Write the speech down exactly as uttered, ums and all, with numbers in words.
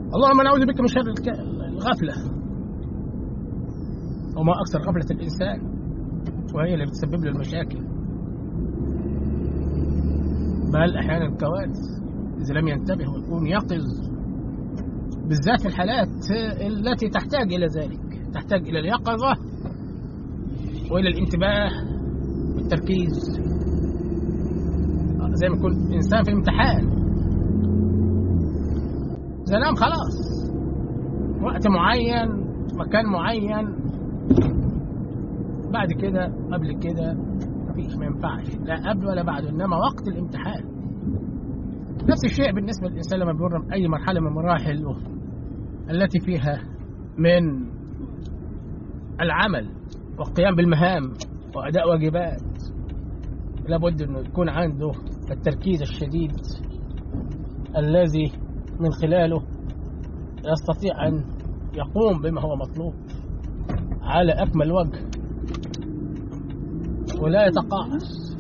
اللهم نعوذ بك من شر الغفلة، وما أكثر غفلة الإنسان، وهي اللي بتسبب له المشاكل، بل أحيانا الكوارث إذا لم ينتبه ويكون يقظ، بالذات في الحالات التي تحتاج إلى ذلك، تحتاج إلى اليقظة وإلى الانتباه والتركيز، زي ما يكون إنسان في امتحان، إذا نام خلاص وقت معين مكان معين، بعد كده قبل كده مفيش، ما ينفعش لا قبل ولا بعد، إنما وقت الامتحان. نفس الشيء بالنسبة للإنسان لما بيمر بأي مرحلة من مراحل التي فيها من العمل والقيام بالمهام وأداء واجبات، لابد أنه يكون عنده التركيز الشديد الذي من خلاله يستطيع أن يقوم بما هو مطلوب على أكمل وجه، ولا يتقاعس